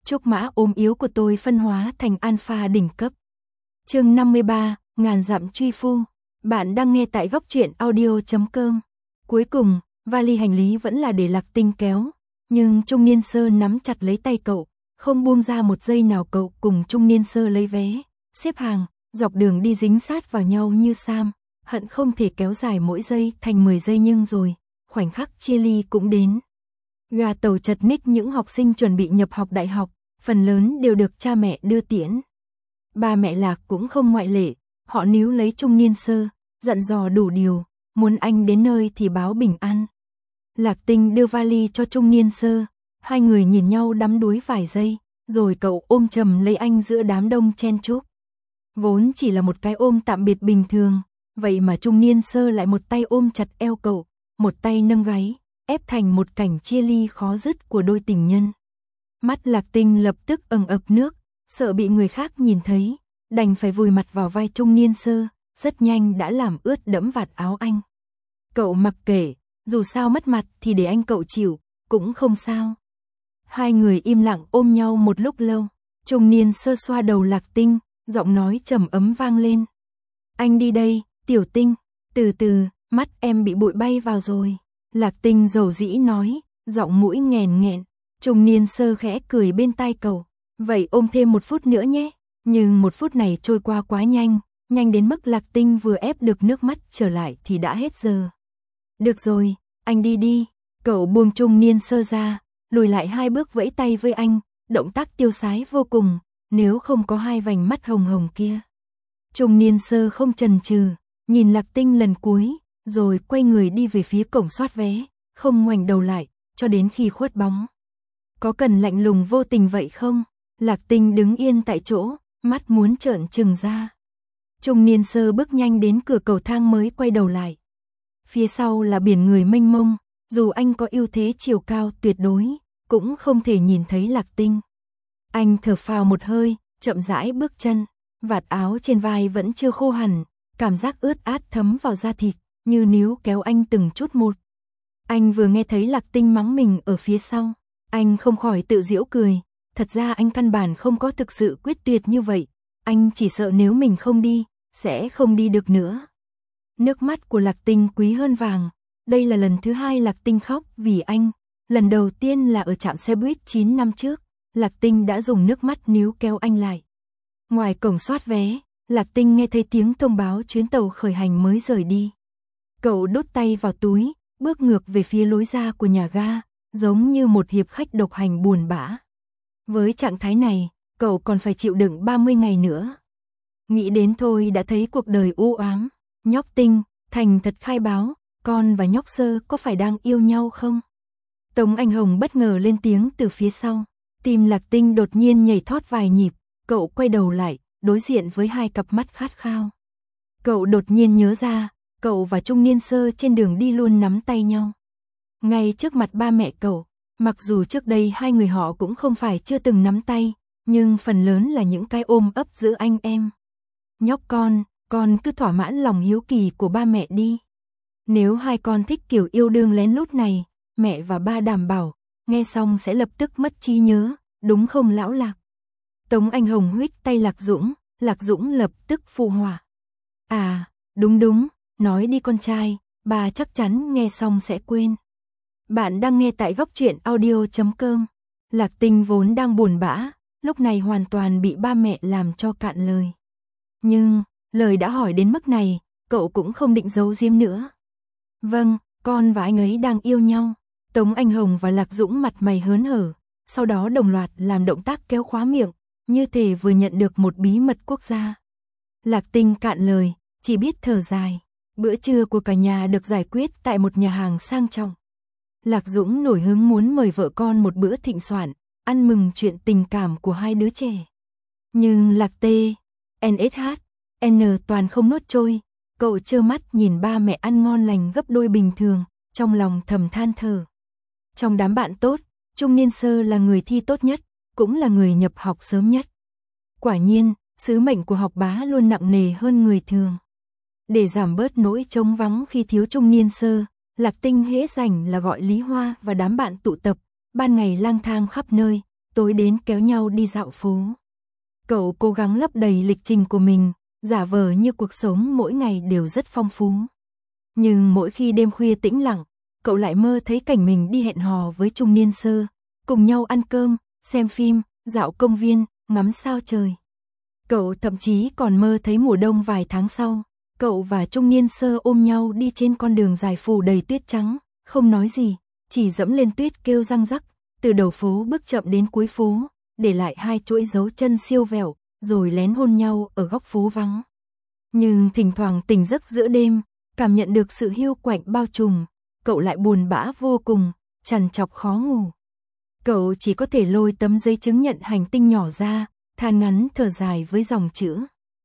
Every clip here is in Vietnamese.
Trúc mã ốm yếu của tôi phân hóa thành alpha đỉnh cấp. Chương 53, ngàn dặm truy phu. Bạn đang nghe tại góc truyện audio.com. Cuối cùng, vali hành lý vẫn là để Lạc Tinh kéo, nhưng Trung Niên Sơ nắm chặt lấy tay cậu, không buông ra một giây nào. Cậu cùng Trung Niên Sơ lấy vé, xếp hàng, dọc đường đi dính sát vào nhau như Sam, hận không thể kéo dài mỗi giây thành 10 giây, nhưng rồi, khoảnh khắc chia ly cũng đến. Gà tàu chật ních. Những học sinh chuẩn bị nhập học đại học, phần lớn đều được cha mẹ đưa tiễn. Ba mẹ Lạc cũng không ngoại lệ, họ níu lấy Trung Niên Sơ, dặn dò đủ điều, muốn anh đến nơi thì báo bình an. Lạc Tinh đưa vali cho Trung Niên Sơ, hai người nhìn nhau đắm đuối vài giây, rồi cậu ôm chầm lấy anh giữa đám đông chen chúc. Vốn chỉ là một cái ôm tạm biệt bình thường, vậy mà Trung Niên Sơ lại một tay ôm chặt eo cậu, một tay nâng gáy, ép thành một cảnh chia ly khó dứt của đôi tình nhân. Mắt Lạc Tinh lập tức ẩn ực nước, sợ bị người khác nhìn thấy, đành phải vùi mặt vào vai Trung Niên Sơ, rất nhanh đã làm ướt đẫm vạt áo anh. Cậu mặc kệ, dù sao mất mặt thì để anh cậu chịu, cũng không sao. Hai người im lặng ôm nhau một lúc lâu, Trung Niên Sơ xoa đầu Lạc Tinh, giọng nói trầm ấm vang lên. Anh đi đây, Tiểu Tinh, từ từ, mắt em bị bụi bay vào rồi. Lạc Tinh dầu dĩ nói, giọng mũi nghèn nghẹn. Trung Niên Sơ khẽ cười bên tai cậu, vậy ôm thêm 1 phút nữa nhé. Nhưng 1 phút này trôi qua quá nhanh, nhanh đến mức Lạc Tinh vừa ép được nước mắt trở lại thì đã hết giờ. Được rồi, anh đi đi. Cậu buông Trung Niên Sơ ra, lùi lại 2 bước vẫy tay với anh, động tác tiêu sái vô cùng, nếu không có hai vành mắt hồng hồng kia. Trung Niên Sơ không chần chừ, nhìn Lạc Tinh lần cuối, rồi quay người đi về phía cổng soát vé, không ngoảnh đầu lại, cho đến khi khuất bóng. Có cần lạnh lùng vô tình vậy không? Lạc Tinh đứng yên tại chỗ, mắt muốn trợn trừng ra. Trung Niên Sơ bước nhanh đến cửa cầu thang mới quay đầu lại. Phía sau là biển người mênh mông, dù anh có ưu thế chiều cao tuyệt đối, cũng không thể nhìn thấy Lạc Tinh. Anh thở phào một hơi, chậm rãi bước chân, vạt áo trên vai vẫn chưa khô hẳn, cảm giác ướt át thấm vào da thịt, như níu kéo anh từng chút một. Anh vừa nghe thấy Lạc Tinh mắng mình ở phía sau, anh không khỏi tự giễu cười, thật ra anh căn bản không có thực sự quyết tuyệt như vậy, anh chỉ sợ nếu mình không đi, sẽ không đi được nữa. Nước mắt của Lạc Tinh quý hơn vàng, đây là lần thứ 2 Lạc Tinh khóc vì anh, lần đầu tiên là ở trạm xe buýt 9 năm trước, Lạc Tinh đã dùng nước mắt níu kéo anh lại. Ngoài cổng soát vé, Lạc Tinh nghe thấy tiếng thông báo chuyến tàu khởi hành mới rời đi. Cậu đút tay vào túi, bước ngược về phía lối ra của nhà ga, giống như một hiệp khách độc hành buồn bã. Với trạng thái này, cậu còn phải chịu đựng 30 ngày nữa. Nghĩ đến thôi đã thấy cuộc đời u ám. Nhóc Tinh, thành thật khai báo, con và nhóc Sơ có phải đang yêu nhau không? Tống Anh Hồng bất ngờ lên tiếng từ phía sau. Tim Lạc Tinh đột nhiên nhảy thót vài nhịp, cậu quay đầu lại, đối diện với 2 cặp mắt khát khao. Cậu đột nhiên nhớ ra, cậu và Trung Niên Sơ trên đường đi luôn nắm tay nhau. Ngay trước mặt ba mẹ cậu, mặc dù trước đây hai người họ cũng không phải chưa từng nắm tay, nhưng phần lớn là những cái ôm ấp giữa anh em. Nhóc con cứ thỏa mãn lòng hiếu kỳ của ba mẹ đi. Nếu hai con thích kiểu yêu đương lén lút này, mẹ và ba đảm bảo, nghe xong sẽ lập tức mất trí nhớ, đúng không lão Lạc? Tống Anh Hồng huých tay Lạc Dũng lập tức phụ họa. À, đúng, nói đi con trai, bà chắc chắn nghe xong sẽ quên. Bạn đang nghe tại góc truyện audio.com. Lạc Tinh vốn đang buồn bã, lúc này hoàn toàn bị ba mẹ làm cho cạn lời. Nhưng, lời đã hỏi đến mức này, cậu cũng không định giấu giếm nữa. Vâng, con và anh ấy đang yêu nhau. Tống Anh Hồng và Lạc Dũng mặt mày hớn hở, sau đó đồng loạt làm động tác kéo khóa miệng, như thể vừa nhận được một bí mật quốc gia. Lạc Tinh cạn lời, chỉ biết thở dài. Bữa trưa của cả nhà được giải quyết tại một nhà hàng sang trọng. Lạc Dũng nổi hứng muốn mời vợ con một bữa thịnh soạn, ăn mừng chuyện tình cảm của hai đứa trẻ. Nhưng Lạc T, NSH, N toàn không nuốt trôi, cậu trơ mắt nhìn ba mẹ ăn ngon lành gấp đôi bình thường, trong lòng thầm than thở. Trong đám bạn tốt, Trung Niên Sơ là người thi tốt nhất, cũng là người nhập học sớm nhất. Quả nhiên, sứ mệnh của học bá luôn nặng nề hơn người thường. Để giảm bớt nỗi trống vắng khi thiếu Trung Niên Sơ, Lạc Tinh hễ rảnh là gọi Lý Hoa và đám bạn tụ tập, ban ngày lang thang khắp nơi, tối đến kéo nhau đi dạo phố. Cậu cố gắng lấp đầy lịch trình của mình, giả vờ như cuộc sống mỗi ngày đều rất phong phú. Nhưng mỗi khi đêm khuya tĩnh lặng, cậu lại mơ thấy cảnh mình đi hẹn hò với trung niên sơ, cùng nhau ăn cơm, xem phim, dạo công viên, ngắm sao trời. Cậu thậm chí còn mơ thấy mùa đông vài tháng sau, cậu và trung niên sơ ôm nhau đi trên con đường dài phủ đầy tuyết trắng, không nói gì, chỉ dẫm lên tuyết kêu răng rắc, từ đầu phố bước chậm đến cuối phố, để lại 2 chuỗi dấu chân siêu vẹo, rồi lén hôn nhau ở góc phố vắng. Nhưng thỉnh thoảng tỉnh giấc giữa đêm, cảm nhận được sự hiu quạnh bao trùm, cậu lại buồn bã vô cùng, trằn trọc khó ngủ. Cậu chỉ có thể lôi tấm giấy chứng nhận hành tinh nhỏ ra, than ngắn thở dài với dòng chữ.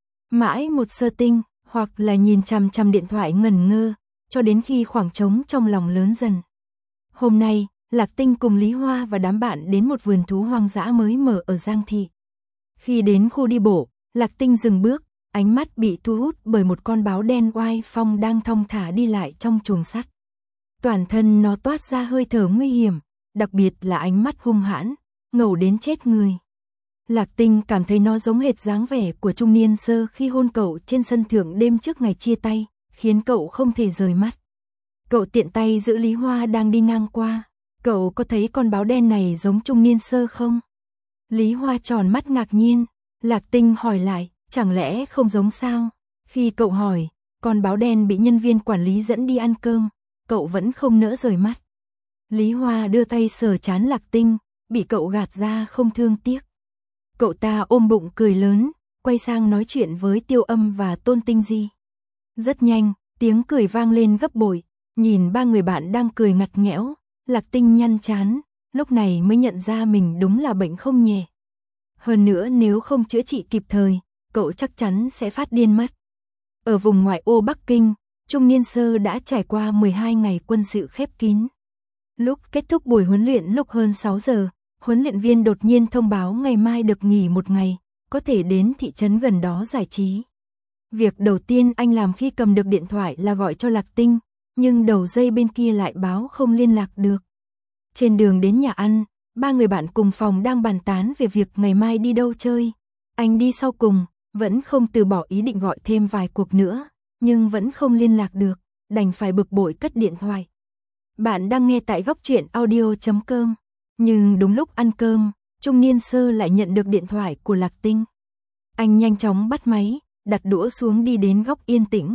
Mãi một sơ tinh, hoặc là nhìn chằm chằm điện thoại ngẩn ngơ, cho đến khi khoảng trống trong lòng lớn dần. Hôm nay, Lạc Tinh cùng Lý Hoa và đám bạn đến một vườn thú hoang dã mới mở ở Giang Thị. Khi đến khu đi bộ, Lạc Tinh dừng bước, ánh mắt bị thu hút bởi một con báo đen oai phong đang thong thả đi lại trong chuồng sắt. Toàn thân nó toát ra hơi thở nguy hiểm, đặc biệt là ánh mắt hung hãn, ngầu đến chết người. Lạc Tinh cảm thấy nó giống hệt dáng vẻ của trung niên sơ khi hôn cậu trên sân thượng đêm trước ngày chia tay, khiến cậu không thể rời mắt. Cậu tiện tay giữ Lý Hoa đang đi ngang qua. Cậu có thấy con báo đen này giống trung niên sơ không? Lý Hoa tròn mắt ngạc nhiên. Lạc Tinh hỏi lại, chẳng lẽ không giống sao? Khi cậu hỏi, con báo đen bị nhân viên quản lý dẫn đi ăn cơm, cậu vẫn không nỡ rời mắt. Lý Hoa đưa tay sờ trán Lạc Tinh, bị cậu gạt ra không thương tiếc. Cậu ta ôm bụng cười lớn, quay sang nói chuyện với Tiêu Âm và Tôn Tinh Di. Rất nhanh, tiếng cười vang lên gấp bội, nhìn 3 người bạn đang cười ngặt nghẽo, Lạc Tinh nhăn trán, lúc này mới nhận ra mình đúng là bệnh không nhẹ. Hơn nữa nếu không chữa trị kịp thời, cậu chắc chắn sẽ phát điên mất. Ở vùng ngoại ô Bắc Kinh, trung niên sơ đã trải qua 12 ngày quân sự khép kín. Lúc kết thúc buổi huấn luyện lúc hơn 6 giờ, huấn luyện viên đột nhiên thông báo ngày mai được nghỉ một ngày, có thể đến thị trấn gần đó giải trí. Việc đầu tiên anh làm khi cầm được điện thoại là gọi cho Lạc Tinh, nhưng đầu dây bên kia lại báo không liên lạc được. Trên đường đến nhà ăn, 3 người bạn cùng phòng đang bàn tán về việc ngày mai đi đâu chơi. Anh đi sau cùng, vẫn không từ bỏ ý định gọi thêm vài cuộc nữa, nhưng vẫn không liên lạc được, đành phải bực bội cất điện thoại. Bạn đang nghe tại góc truyện audio.com, nhưng đúng lúc ăn cơm, trung niên sơ lại nhận được điện thoại của Lạc Tinh. Anh nhanh chóng bắt máy, đặt đũa xuống đi đến góc yên tĩnh.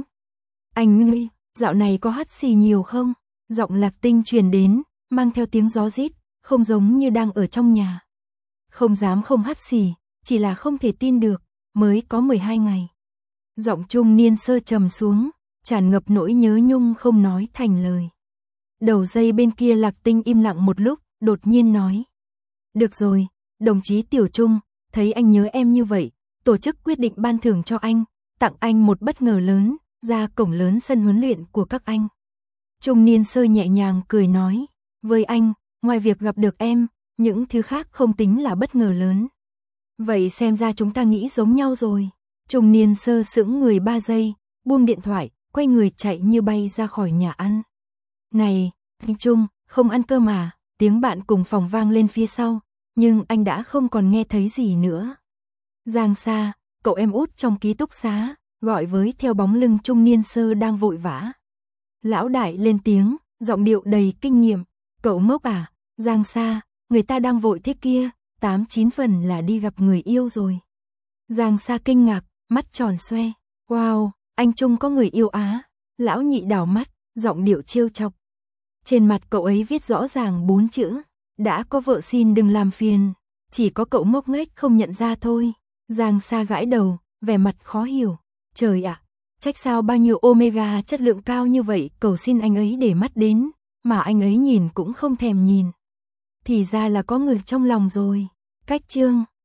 Anh ơi, dạo này có hắt xì nhiều không? Giọng Lạc Tinh truyền đến, mang theo tiếng gió rít, không giống như đang ở trong nhà. Không dám không hắt xì, chỉ là không thể tin được, mới có 12 ngày. Giọng trung niên sơ trầm xuống, tràn ngập nỗi nhớ nhung không nói thành lời. Đầu dây bên kia Lạc Tinh im lặng một lúc, đột nhiên nói. Được rồi, đồng chí Tiểu Trung, thấy anh nhớ em như vậy, tổ chức quyết định ban thưởng cho anh, tặng anh một bất ngờ lớn, ra cổng lớn sân huấn luyện của các anh. Trung niên sơ nhẹ nhàng cười nói, với anh, ngoài việc gặp được em, những thứ khác không tính là bất ngờ lớn. Vậy xem ra chúng ta nghĩ giống nhau rồi. Trung niên sơ sững người 3 giây, buông điện thoại, quay người chạy như bay ra khỏi nhà ăn. Này, anh Trung, không ăn cơm à? Tiếng bạn cùng phòng vang lên phía sau, nhưng anh đã không còn nghe thấy gì nữa. Giang Sa, cậu em út trong ký túc xá, gọi với theo bóng lưng trung niên sơ đang vội vã. Lão đại lên tiếng, giọng điệu đầy kinh nghiệm, cậu ngốc à? Giang Sa, người ta đang vội thế kia, 8-9 phần là đi gặp người yêu rồi. Giang Sa kinh ngạc, mắt tròn xoe. Wow, anh Trung có người yêu á? Lão nhị đảo mắt, giọng điệu trêu chọc. Trên mặt cậu ấy viết rõ ràng 4 chữ, đã có vợ xin đừng làm phiền, chỉ có cậu ngốc nghếch không nhận ra thôi. Giang Sa gãi đầu, vẻ mặt khó hiểu. Trời ạ, trách sao bao nhiêu omega chất lượng cao như vậy cầu xin anh ấy để mắt đến, mà anh ấy nhìn cũng không thèm nhìn. Thì ra là có người trong lòng rồi. Cách chương